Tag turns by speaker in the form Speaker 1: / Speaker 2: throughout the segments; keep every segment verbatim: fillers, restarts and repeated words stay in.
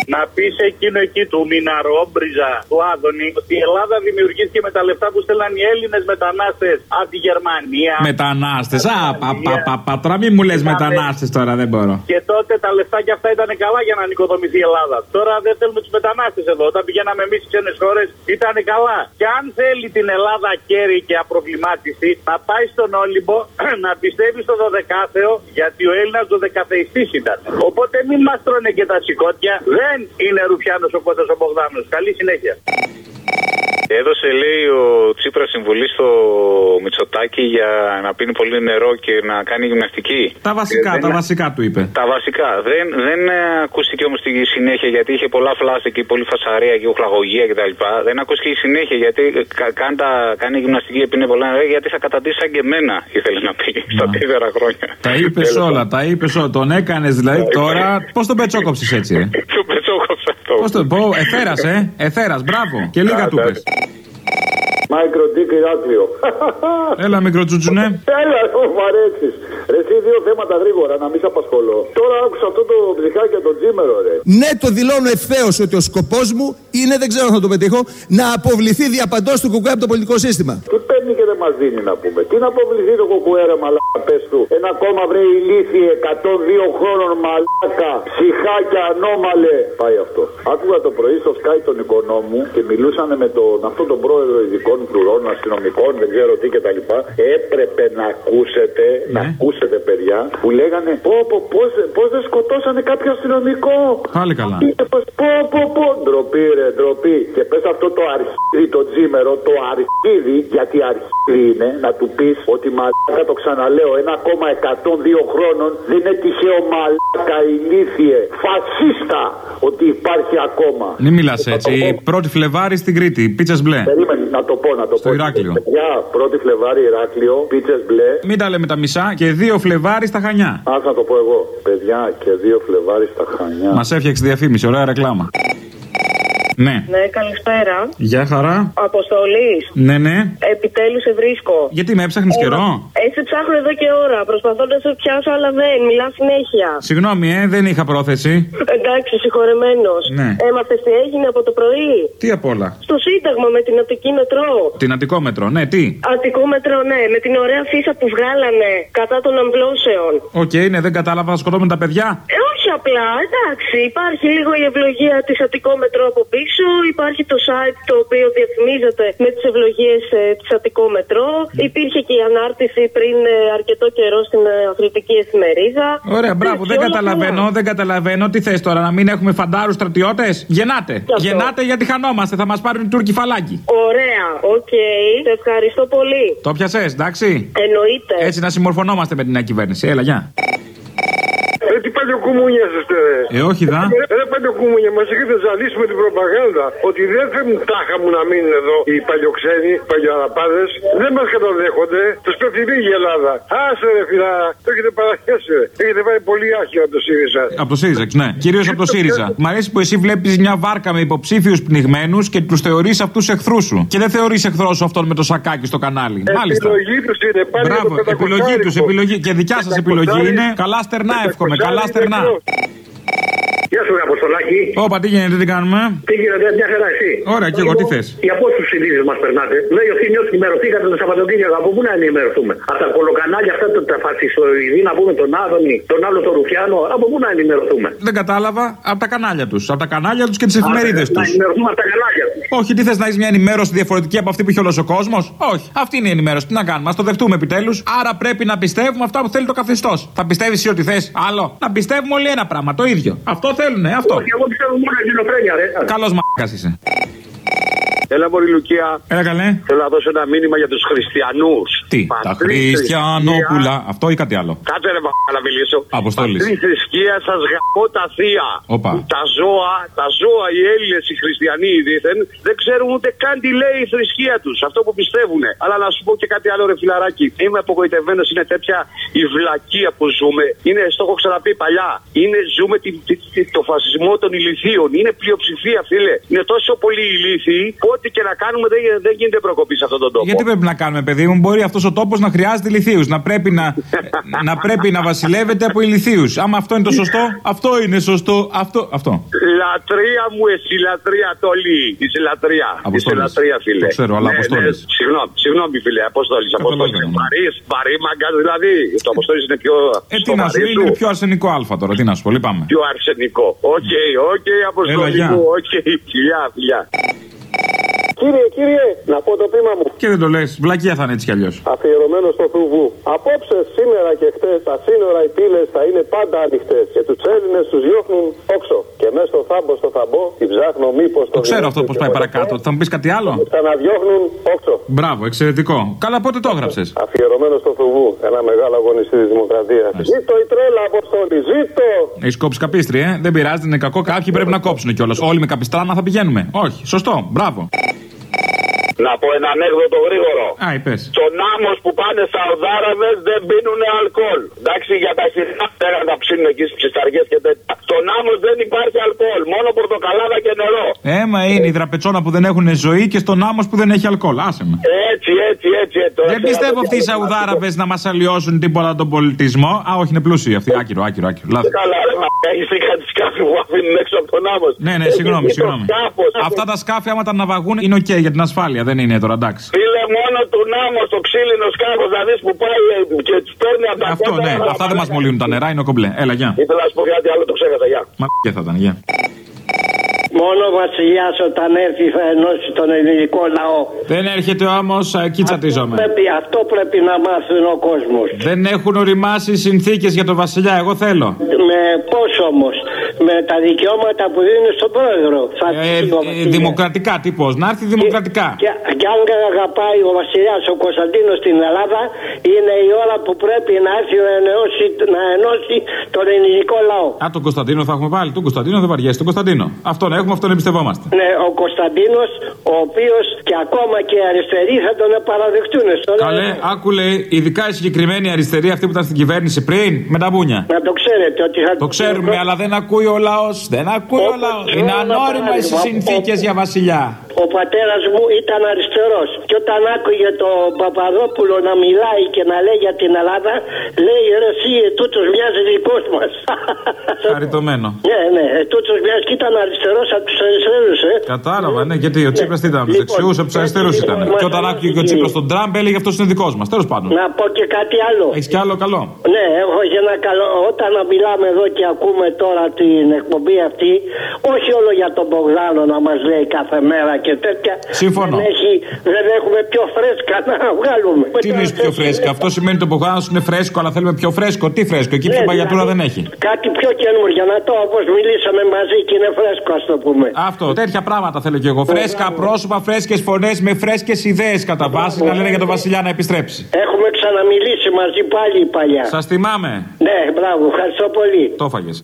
Speaker 1: Να πει εκείνο εκεί του Μιναρόμπριζα, του Άδωνη, ότι η Ελλάδα δημιουργήθηκε με τα λεφτά που στέλναν οι Έλληνες μετανάστες από τη Γερμανία.
Speaker 2: Μετανάστες, α, πα, πα, πα, πα, τώρα μην μου λες μετανάστες τώρα, δεν μπορώ.
Speaker 1: Και τότε τα λεφτά και αυτά ήταν καλά για να νοικοδομηθεί η Ελλάδα. Τώρα δεν θέλουμε τους μετανάστες εδώ. Όταν πηγαίναμε εμείς στις ξένες χώρες ήταν καλά. Και αν θέλει την Ελλάδα κέρι και απροβλημάτιση, να πάει στον Όλυμπο να πιστεύει στο δωδεκάθεο, γιατί ο Έλληνας δωδεκαθεϊστής ήταν. Οπότε μην μας τρώνε και τα σηκώτια. Δεν είναι Ρουφιάνος ο Κώστας ο Μπογδάνος. Καλή συνέχεια.
Speaker 3: Έδωσε, λέει, ο Τσίπρας συμβουλή στο Μητσοτάκη για να πίνει πολύ νερό και να κάνει γυμναστική.
Speaker 2: Τα βασικά, δεν... τα βασικά του είπε.
Speaker 3: Τα βασικά. Δεν, δεν ακούστηκε όμως στη συνέχεια, γιατί είχε πολλά φλάστα και πολύ φασαρία και οχλαγωγία κτλ. Δεν ακούστηκε η συνέχεια, γιατί κα, κάνει, τα, κάνει γυμναστική και πίνει πολλά νερό, γιατί θα καταντήσει σαν και εμένα, ήθελε να πει, να. στα τέσσερα χρόνια.
Speaker 2: Τα είπες όλα, τα είπες όλα. Τον έκανες δηλαδή τώρα. Πώς τον πετσόκοψες έτσι, ε?
Speaker 3: Τον πετσόκοψα αυτό.
Speaker 2: Πώς τον πω, εθέρας, ε? Εθέρας, μπράβο. Και λίγα του πες.
Speaker 4: Μάικροτζίκ Ηράκλειο.
Speaker 2: Έλα, μικρό τσουτσουνέ.
Speaker 4: Έλα, μου αρέσεις. Ρε, εσύ δύο θέματα γρήγορα, να μην σε απασχολώ. Τώρα άκουσα αυτό το ψυχάκι τον Τζίμερο, ρε.
Speaker 5: Ναι, το δηλώνω ευθέως ότι ο σκοπός μου είναι, δεν ξέρω αν θα το πετύχω, να αποβληθεί διαπαντός του κουκουέ από το πολιτικό σύστημα.
Speaker 4: Τι παίρνει και δεν μας δίνει να πούμε. Τι να αποβληθεί το κουκουέ, ρε μαλάκα, πες του. Ένα κόμμα, βρε ηλίθιε, εκατόν δύο χρόνων μαλάκα, ψυχάκια ανώμαλε. Πάει αυτό. Άκουγα το πρωί στο Sky τον οικονόμου και μιλούσαν με τον, αυτόν τον πρόεδρο ειδικών φρουρών, αστυνομικών, δεν ξέρω τι κτλ. Έπρεπε να ακούσετε, ναι. να ακούσετε παιδιά, που λέγανε πω πω πώς, πώς δεν σκοτώσανε κάποιο αστυνομικό.
Speaker 2: Πάλι καλά.
Speaker 4: Πω πω πω, ντροπή ρε, ντροπή. Και πες αυτό το αρχίδι, το Τζίμερο, το αρχίδι, γιατί αρχίδι είναι, να του πεις ότι μαλάκα, το ξαναλέω, ένα κόμμα εκατόν δύο χρόνων δεν είναι τυχαίο μαλάκα ηλίθιε, φασίστα, ότι υπάρχει ακόμα.
Speaker 2: Μην μιλάς έτσι, πρώτη Φλεβάρη στην Κρήτη, πίτσες μπλε.
Speaker 4: Περίμενε, να το πω, να το
Speaker 2: στο
Speaker 4: πω.
Speaker 2: Ηράκλειο.
Speaker 4: Για πρώτη Φλεβάρη Ηράκλειο, πίτσες μπλε.
Speaker 2: Μην τα λέμε τα μισά και δύο Φλεβάρη στα Χανιά.
Speaker 4: Ας να το πω εγώ. Παιδιά, και δύο Φλεβάρη στα Χανιά.
Speaker 2: Μας έφτιαξε διαφήμιση, ωραία ρεκλάμα. Ναι.
Speaker 6: Ναι, καλησπέρα.
Speaker 2: Γεια χαρά.
Speaker 6: Αποστολής.
Speaker 2: Ναι, ναι.
Speaker 6: Επιτέλους σε βρίσκω.
Speaker 2: Γιατί με έψαχνες καιρό?
Speaker 6: Έτσι ψάχνω εδώ και ώρα. Προσπαθώ να σε πιάσω, αλλά δεν. Μιλά συνέχεια.
Speaker 2: Συγγνώμη, ε, δεν είχα πρόθεση.
Speaker 6: Εντάξει, συγχωρεμένος.
Speaker 2: Ναι.
Speaker 6: Έμαθες τι έγινε από το πρωί?
Speaker 2: Τι απ' όλα?
Speaker 6: Στο Σύνταγμα με την Αττική Μετρό.
Speaker 2: Την Αττικό Μετρό, ναι, τι?
Speaker 6: Αττικό Μετρό, ναι. Με την ωραία φύσα που βγάλανε κατά των αμβλώσεων.
Speaker 2: Οκ, okay, ναι, δεν κατάλαβα, θα σκοτώμε τα παιδιά.
Speaker 6: Ε, όχι απλά, εντάξει. Υπάρχει λίγο η ευλογία της Αττικό Μετρό από πίσω. Υπάρχει το site το οποίο διαφημίζεται με τις ευλογίες ε, της Αττικό Μετρό. Mm. Υπήρχε και η ανάρτηση πριν ε, αρκετό καιρό στην ε, αθλητική εφημερίδα.
Speaker 2: Ωραία, μπράβο, δεν καταλαβαίνω, καλά. δεν καταλαβαίνω. Τι θες τώρα, να μην έχουμε φαντάρους στρατιώτες? Γεννάτε. Γεννάτε γιατί χανόμαστε, θα μας πάρουν οι Τούρκοι φαλάκι.
Speaker 6: Ωραία, οκ. Okay. Σε ευχαριστώ πολύ.
Speaker 2: Το πιασες, εντάξει.
Speaker 6: Εννοείται.
Speaker 2: Έτσι να συμμορφωνόμαστε με την νέα κυβέρνηση. Έλα, γεια.
Speaker 4: Ε, τι παλιοκουμούνια είστε, ρε.
Speaker 2: Ε, όχι, δα.
Speaker 4: Ε, ρε παλιοκουμούνια, μας έχετε ζαλίσει με την προπαγάνδα ότι δεν θέλουν τάχα μου να μείνουν εδώ οι παλιοξένοι, οι παλιοαραπάδες. Δεν μας καταδέχονται. Τους πέφτει λίγη η Ελλάδα. Άσε, ρε φιλά, το έχετε παραχέσει, ρε. Έχετε πάει πολύ άχυρα από το ΣΥΡΙΖΑ.
Speaker 2: Από το ΣΥΡΙΖΑ, ναι. Κυρίως από το ΣΥΡΙΖΑ. Μ' αρέσει που εσύ βλέπεις μια βάρκα με υποψήφιους πνιγμένους και τους θεωρείς αυτούς εχθρούς σου. Και δεν θεωρείς εχθρό σου αυτόν με το σακάκι στο κανάλι. Μάλιστα.
Speaker 4: Επιλογή τους είναι. Πάλι
Speaker 2: μπράβο, επιλογή τους, επιλογή. Και δικιά σας επιλογή είναι. Καλά στερνά, εύχομαι. Καλά στερνά.
Speaker 7: Γεια σου, Αποστολάκη.
Speaker 2: Όπα, τι γίνεται, τι κάνουμε?
Speaker 7: Τι γίνεται, μια χαρά, εσύ?
Speaker 2: Ωραία, και εγώ τι θες?
Speaker 7: Για πόσους ειδήσεις μας περνάτε? Λέει ο Θήμιος, ενημερωθήκατε το Σαββατοκύριακο. Από πού να ενημερωθούμε? Από τα κολοκανάλια αυτά, τα φασιστοειδή, να πούμε τον Άδωνη, τον άλλο τον Ρουφιάνο. Από πού να ενημερωθούμε?
Speaker 2: Δεν κατάλαβα. Από τα κανάλια τους. Από τα κανάλια τους και τις εφημερίδες τους.
Speaker 7: Να ενημερωθούμε από τα κανάλια τους.
Speaker 2: Όχι, τι θες, να έχεις μια ενημέρωση διαφορετική από αυτή που έχει όλος ο κόσμος? Όχι. Αυτή είναι η ενημέρωση. Τι να κάνουμε, ας το δεχτούμε επιτέλους. Άρα πρέπει να πιστεύουμε αυτά που θέλει το καθεστώς. Θα πιστεύεις εσύ ότι θες άλλο? Να πιστεύουμε όλοι ένα πράγμα, το ίδιο. Αυτό θέλουνε, αυτό.
Speaker 7: Όχι, εγώ πιστεύω μόνο ελληνοφρένεια, ρε.
Speaker 2: Καλός μ***κας είσαι.
Speaker 4: Έλα, μωρή Λουκία.
Speaker 2: Έλα, καλέ.
Speaker 4: Θέλω να δώσω ένα μήνυμα για τους χριστιανούς.
Speaker 2: Τι,
Speaker 4: Πατρί,
Speaker 2: τα χριστιανόπουλα.
Speaker 4: θρησκεία...
Speaker 2: Αυτό ή κάτι άλλο?
Speaker 4: Κάτσε ρε μ***α να μιλήσω.
Speaker 2: Αποστόλης.
Speaker 4: Πατρί, θρησκεία, σας γαμώ τα θεία.
Speaker 2: Οπα.
Speaker 4: Τα ζώα, τα ζώα, οι Έλληνες, οι χριστιανοί δήθεν, δεν ξέρουν ούτε καν τι λέει η θρησκεία τους. Αυτό που πιστεύουν. Αλλά να σου πω και κάτι άλλο, ρε φιλαράκι. Είμαι απογοητευμένος, είναι τέτοια η βλακεία που ζούμε. Είναι, στο έχω ξαναπεί παλιά. Είναι, ζούμε τη, τη, τη, το φασισμό των ηλιθείων. Είναι πλειοψηφία, φίλε. Είναι τόσο πολύ ηλίθιοι που ό,τι και να κάνουμε δεν, δεν γίνεται προκοπή σε αυτόν τον τόπο.
Speaker 2: Γιατί πρέπει να κάνουμε, παιδί μου, μπορεί αυτός αυτός ο τόπος να χρειάζεται ηλιθίους. Να πρέπει να, να πρέπει να βασιλεύεται από ηλιθίους. Άμα αυτό είναι το σωστό, αυτό είναι σωστό. Αυτό. αυτό.
Speaker 1: Λατρεία μου, εσύ λατρεία τολί. Είσαι λατρεία. Είσαι λατρεία, φίλε.
Speaker 2: Το ξέρω, αλλά
Speaker 1: ναι,
Speaker 2: Αποστόλης.
Speaker 1: Ναι, συγγνώμη, συγγνώμη, φίλε. Αποστόλης. Αποστόλης. Βαρύ μαγκά, δηλαδή. Το Αποστόλης είναι πιο.
Speaker 2: Ε, τι να σου είναι πιο αρσενικό αλφα τώρα. Τι να σου πω, λυπάμαι.
Speaker 1: Πιο αρσενικό. Οκ, οκ, Αποστόλη μου. Οκ, φιλιά, φιλιά.
Speaker 4: Κύριε, κύριε, να πω το πείμα μου.
Speaker 2: Και δεν το λες, βλακεία θα είναι έτσι κι αλλιώς.
Speaker 4: Αφιερωμένο στο Θουβού. Απόψε, σήμερα και χτες, τα σύνορα, οι πύλες θα είναι πάντα ανοιχτές. Και τους Έλληνες τους διώχνουν όξο. Και μέσα στο θάμπο, στο θαμπό, την ψάχνω μήπως το.
Speaker 2: Το ξέρω αυτό πώς πάει παρακάτω. Θα μου πεις κάτι άλλο.
Speaker 4: Ξαναδιώχνουν όξο.
Speaker 2: Μπράβο, εξαιρετικό. Καλά, πότε το έγραψες.
Speaker 4: Αφιερωμένο στο Θουβού. Ένα μεγάλο αγωνιστή της Δημοκρατίας. Ζήτω η τρέλα, Αποστόλη, ζήτω.
Speaker 2: Έχει κόψει καπίστρι, ε. Δεν πειράζει, δεν είναι κακό. Κάποιοι πρέπει να κόψουν κιόλας. Όλοι με καπιστράνα θα πηγαίνουμε. Όχι, σωστό, μπράβο.
Speaker 1: Να πω ένα ανέκδοτο γρήγορο.
Speaker 2: Α, είπες.
Speaker 1: Στον άμμος που πάνε Σαουδάραβες δεν πίνουν αλκοόλ. Εντάξει, για τα χειριά πέραν τα ψήνουν εκεί στις ψισταριές και τέτοια. Στον άμμος δεν υπάρχει αλκοόλ. Μόνο πορτοκαλάδα και νερό.
Speaker 2: Έμα είναι η δραπετσόνα που δεν έχουν ζωή και στον άμμος που δεν έχει αλκοόλ. Άσε με.
Speaker 1: Έτσι, έτσι, έτσι. έτσι
Speaker 2: δεν πιστεύω αυτοί οι Σαουδάραβες να μας αλλοιώσουν τίποτα τον πολιτισμό. Α, όχι, είναι πλούσιοι αυτοί. Άκυρο, άκυρο, άκυρο. Λάθος.
Speaker 1: Καλά, ρε, μα έχεις δει κάτι σκάφη που αφήνουν έξω από τον άμμος.
Speaker 2: Ναι, ναι, συγγνώμη, συγγνώμη. Αυτά τα σκάφη, άμα τα ναυαγούν, είναι οκ για την ασφάλεια. Δεν είναι τώρα, εντάξει.
Speaker 1: Φίλε, μόνο του νάμο στο ξύλινο σκάφος να δεις που πάει και τους παίρνει από τα
Speaker 2: αυτό, κότα, ναι, αυτά δεν μας μολύνουν τα νερά, είναι κομπλέ. Έλα, γεια.
Speaker 1: Ήθελα να σου πω κάτι άλλο, το ξέχασα, γεια.
Speaker 2: Μα και θα ήταν, γεια.
Speaker 8: Μόνο ο βασιλιάς όταν έρθει θα ενώσει τον ελληνικό λαό.
Speaker 2: Δεν έρχεται όμως, εκεί τσατίζομαι.
Speaker 8: Πρέπει, αυτό πρέπει να μάθουν ο κόσμος.
Speaker 2: Δεν έχουν οριμάσει συνθήκες για τον βασιλιά, εγώ θέλω.
Speaker 8: Με πώς όμως, με τα δικαιώματα που δίνουν στον πρόεδρο. Θα
Speaker 2: ε, ε, δημοκρατικά, τι πώς, να έρθει δημοκρατικά.
Speaker 8: Και, και, και αν αγαπάει ο βασιλιάς ο Κωνσταντίνος στην Ελλάδα, είναι η ώρα που πρέπει να έρθει να ενώσει, να ενώσει τον ελληνικό λαό.
Speaker 2: Α, τον Κωνσταντίνο θα έχουμε πάλι. Τον Κωνσταντίνο δεν βαριέσαι, τον Κωνσταντίνο. Αυτό να έχουμε, αυτόν εμπιστευόμαστε.
Speaker 8: Ναι, ο Κωνσταντίνος, ο οποίος και ακόμα και οι αριστεροί θα τον παραδεχτούν.
Speaker 2: Καλέ, άκου λέει, ειδικά η συγκεκριμένη αριστερή αυτή που ήταν στην κυβέρνηση πριν, με τα μπούνια.
Speaker 8: Να το ξέρετε ότι θα
Speaker 2: το ξέρουμε, αλλά δεν ακούει ο λαός. Δεν ακούει ο λαός. Είναι ανώριμες οι συνθήκες για βασιλιά.
Speaker 8: Ο πατέρας μου ήταν αριστερός. Και όταν άκουγε τον Παπαδόπουλο να μιλάει και να λέει για την Ελλάδα, λέει ρε εσύ, τούτος μοιάζει δικός μας.
Speaker 2: Χαριτωμένο.
Speaker 8: Ναι, ναι, τούτος μοιάζει και ήταν αριστερός από τους αριστερούς, ε.
Speaker 2: Κατάλαβα, ναι, γιατί ο Τσίπρας τι ήταν, από τους δεξιούς, από τους αριστερούς ήταν. Και όταν άκουγε και ο Τσίπρας τον Τραμπ, έλεγε αυτός είναι δικός μας. Τέλος πάντων.
Speaker 8: Να πω και κάτι άλλο.
Speaker 2: Έχεις κι άλλο καλό.
Speaker 8: Ναι, έχω και ένα καλό. Όταν μιλάμε εδώ και ακούμε τώρα την εκπομπή αυτή, όχι όλο για τον Μπογδάνο να μας λέει κάθε μέρα και τέτοια.
Speaker 2: Σύμφωνο.
Speaker 8: Δεν, έχει, δεν έχουμε πιο φρέσκα να βγάλουμε.
Speaker 2: Τι είναι πιο φρέσκα, αυτό σημαίνει ότι ο Μπογδάνος είναι φρέσκο, αλλά θέλουμε πιο φρέσκο. Τι φρέσκο, εκεί πιο παγιατούρα δεν έχει.
Speaker 8: Κάτι πιο καινούργια, να το όπως μιλήσαμε μαζί και είναι φρέσκο, ας το πούμε.
Speaker 2: Αυτό, τέτοια πράγματα θέλω κι εγώ. Φρέσκα πρόσωπα, φρέσκες φωνές με φρέσκες ιδέες κατά βάση να λένε για τον βασιλιά να επιστρέψει.
Speaker 8: Έχουμε ξαναμιλήσει μαζί πάλι παλιά.
Speaker 2: Σας θυμάμαι.
Speaker 8: Ναι, μπράβο, ευχαριστώ πολύ.
Speaker 2: Το φάγες.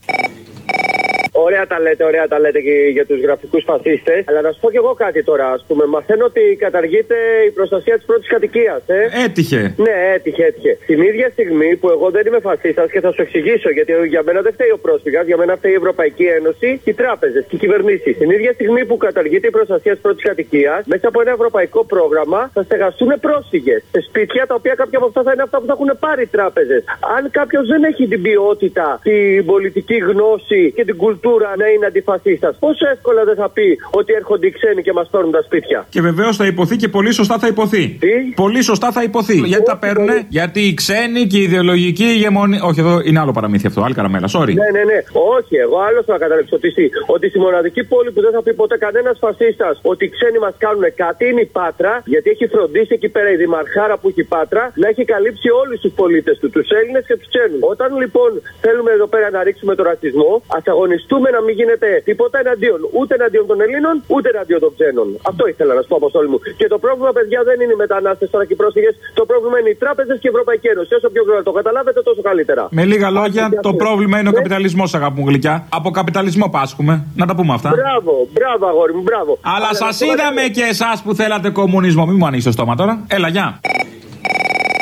Speaker 9: Ωραία τα λέτε, ωραία τα λέτε και για τους γραφικούς φασίστες. Αλλά να σου πω κι εγώ κάτι τώρα. Ας πούμε, μαθαίνω ότι καταργείται η προστασία της πρώτης κατοικίας. Ε.
Speaker 2: Έτυχε.
Speaker 9: Ναι, έτυχε, έτυχε. Την ίδια στιγμή που εγώ δεν είμαι φασίστας και θα σου εξηγήσω, γιατί για μένα δεν φταίει ο πρόσφυγας, για μένα φταίει η Ευρωπαϊκή Ένωση, οι τράπεζες και οι κυβερνήσεις. Την ίδια στιγμή που καταργείται η προστασία της πρώτης κατοικίας, μέσα από ένα ευρωπαϊκό πρόγραμμα θα στεγαστούν πρόσφυγες σε σπίτια τα οποία κάποια από αυτά θα είναι αυτά που θα έχουν πάρει οι τράπεζες. Αν κάποιος δεν έχει την ποιότητα, την πολιτική γνώση και την κουλτούρα να είναι αντιφασίστας, πόσο εύκολα δεν θα πει ότι έρχονται οι ξένοι και μας παίρνουν τα σπίτια.
Speaker 2: Και βεβαίως θα υποθεί και πολύ σωστά θα υποθεί.
Speaker 9: Τι?
Speaker 2: Πολύ σωστά θα υποθεί. Όχι, γιατί τα παίρνουνε, πολύ... γιατί οι ξένοι και η ιδεολογική ηγεμονία. Όχι, εδώ είναι άλλο παραμύθι αυτό, άλλη καραμέλα, sorry.
Speaker 9: Ναι, ναι, ναι. Όχι, εγώ άλλο θα καταλήξω ότι εσύ. Ότι στη μοναδική πόλη που δεν θα πει ποτέ κανένας φασίστας ότι οι ξένοι μας κάνουν κάτι είναι η Πάτρα, γιατί έχει φροντίσει εκεί πέρα η δημαρχάρα που έχει η Πάτρα να έχει καλύψει όλους τους πολίτες του, τους Έλληνες και τους ξένους. Όταν λοιπόν θέλουμε εδώ πέρα να ρίξουμε το ρατσισμό, ας αγωνιστούμε να μην γίνεται τίποτα εναντίον ούτε εναντίον των Ελλήνων ούτε εναντίον των ξένων. Αυτό ήθελα να σου πω, Αποστόλη μου. Και το πρόβλημα, παιδιά, δεν είναι οι μετανάστες τώρα και οι πρόσφυγες. Το πρόβλημα είναι οι τράπεζες και η Ευρωπαϊκή Ένωση. Όσο πιο γρήγορα το καταλάβετε, τόσο καλύτερα.
Speaker 2: Με λίγα λόγια, το πρόβλημα είναι ο καπιταλισμός, αγάπη μου γλυκιά. Από καπιταλισμό πάσχουμε. Να τα πούμε αυτά.
Speaker 9: Μπράβο, μπράβο, αγόρι μου, μπράβο.
Speaker 2: Αλλά σας είδαμε και εσάς που θέλατε κομμουνισμό. Μην μου ανοίξει το στόμα τώρα. Έλα, γεια.
Speaker 6: Πόσο θα το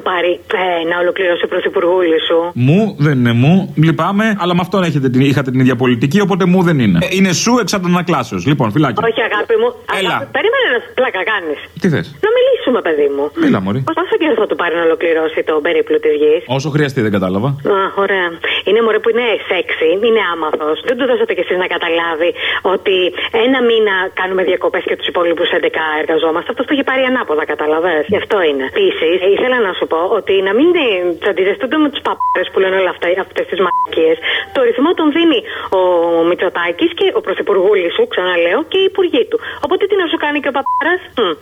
Speaker 10: του πάρει ε, να ολοκληρώσει ο πρωθυπουργούλη σου.
Speaker 2: Μου δεν είναι μου, λυπάμαι, αλλά με αυτόν έχετε, είχατε την ίδια πολιτική, οπότε μου δεν είναι. Ε, είναι σου εξ αντανακλάσεως. Λοιπόν, φυλάκι.
Speaker 10: Όχι, αγάπη μου.
Speaker 2: Έλα.
Speaker 10: Αγάπη, περίμενε να πλάκα κάνεις.
Speaker 2: Τι θες?
Speaker 10: Να μιλήσουμε, παιδί μου.
Speaker 2: Μίλα, μωρή.
Speaker 10: Πόσο καιρό θα του πάρει να ολοκληρώσει τον περίπλου της γης?
Speaker 2: Όσο χρειαστεί, δεν κατάλαβα.
Speaker 10: Α, ωραία. Είναι μωρέ που είναι σεξι, είναι άμαθος. Δεν του δώσατε κι εσείς να καταλάβει ότι ένα μήνα κάνουμε διακοπές και τους υπόλοιπους έντεκα εργαζόμαστε. Αυτό το έχει πάρει ανάποδα, καταλαβες. Γι' αυτό είναι. Επίσης, ήθελα να σου πω ότι να μην τσαντιζεστούνται με τους παπάρες που λένε όλα αυτά, αυτές τις μαλακίες. Το ρυθμό τον δίνει ο Μητσοτάκης και ο πρωθυπουργούλης σου, ξαναλέω, και οι υπουργοί του. Οπότε τι να σου κάνει και ο παπάρας.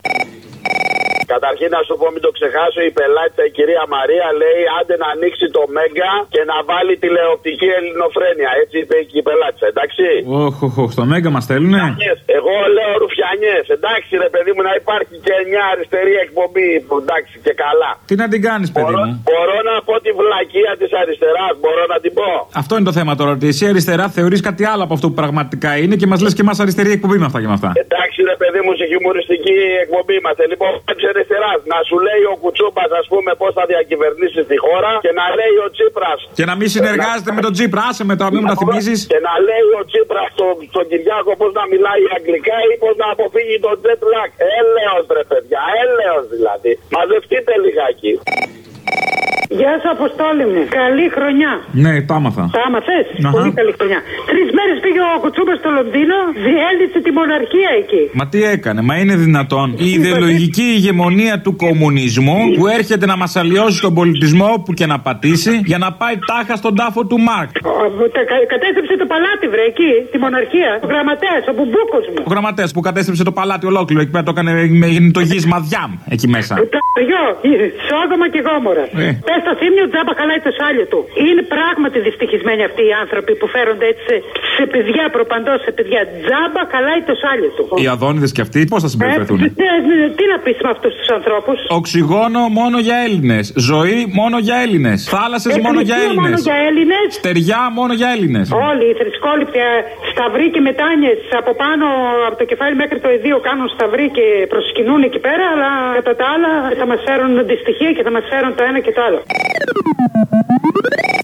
Speaker 4: Καταρχήν να σου πω, μην το ξεχάσω, η πελάτησα, η κυρία Μαρία, λέει άντε να ανοίξει το Μέγκα και να βάλει τηλεοπτική ελληνοφρένεια. Έτσι είπε και η πελάτησα, εντάξει.
Speaker 2: Όχ, όχ, στο Μέγκα μας στέλνουνε.
Speaker 4: Εγώ λέω ρουφιανιές, εντάξει ρε παιδί μου, να υπάρχει και μια αριστερή εκπομπή, εντάξει και καλά.
Speaker 2: Τι να την κάνεις, παιδί
Speaker 4: μπορώ,
Speaker 2: μου.
Speaker 4: Μπορώ να πω τη βλακεία της αριστεράς, μπορώ να την πω.
Speaker 2: Αυτό είναι το θέμα τώρα, ότι εσύ αριστερά θεωρείς κάτι άλλο από αυτό που πραγματικά είναι και μας λες και εμάς αριστερή εκπομπή με αυτά και με αυτά.
Speaker 4: Εντάξει ρε παιδί μου, σε χιουμοριστική εκπομπή είμαστε. Λοιπόν, αριστεράς, να σου λέει ο Κουτσούμπας, ας πούμε, πώς θα διακυβερνήσει τη χώρα και να λέει ο Τσίπρας.
Speaker 2: Και να μην συνεργάζεται με τον Τσίπρα, άσε με το μην μου τα θυμίζεις.
Speaker 4: Και να λέει ο Τσίπρας στον στο Κυριάκο πώς να μιλάει αγγλικά ή πώς να αποφύγει τον jet lag. Έλεος ρε παιδιά, έλεος δηλαδή. Μαζευτείτε λιγάκι.
Speaker 11: Γεια σου, Αποστόλη μου. Καλή χρονιά.
Speaker 2: Ναι, τα άμαθα.
Speaker 11: Τα άμαθες. Πολύ καλή χρονιά. Τρεις μέρες πήγε ο Κουτσούμπας στο Λονδίνο, διέλυσε τη μοναρχία εκεί.
Speaker 2: Μα τι έκανε, μα είναι δυνατόν η ιδεολογική ηγεμονία του κομμουνισμού που έρχεται να μας αλλοιώσει τον πολιτισμό που και να πατήσει για να πάει τάχα στον τάφο του Μάρκ.
Speaker 11: Κατέστρεψε το παλάτι, βρε, εκεί, τη μοναρχία. Ο γραμματέας, ο μπουμπούκος μου.
Speaker 2: Ο γραμματέας που κατέστρεψε το παλάτι ολόκληρο εκεί πέρα, το έκανε με το γύσμα διάμ εκεί μέσα.
Speaker 11: Γιο, Σόδομα και Γόμορα. Ε. Πες στο θύμιο, τζάμπα χαλάει το σάλιο του. Είναι πράγματι δυστυχισμένοι αυτοί οι άνθρωποι που φέρονται έτσι σε, σε παιδιά, προπαντός σε παιδιά. Τζάμπα χαλάει το σάλιο του.
Speaker 2: Οι Αδόνιδες και αυτοί πώς θα συμπεριφερθούν.
Speaker 11: Ε, ε, ε, τι να πεις με αυτούς τους ανθρώπους.
Speaker 2: Οξυγόνο μόνο για Έλληνες. Ζωή μόνο για Έλληνες. Θάλασσες μόνο για Έλληνες.
Speaker 11: Μόνο για Έλληνες.
Speaker 2: Στεριά μόνο για Έλληνες.
Speaker 11: Όλοι οι θρησκόληπτοι σταυροί και μετάνιες από πάνω από το κεφάλι μέχρι το ιδίο κάνουν σταυροί και προσκυνούν εκεί πέρα, αλλά κατά τα άλλα θα μας φέρουν δυστυχία και θα μας φέρουν το ένα και το άλλο.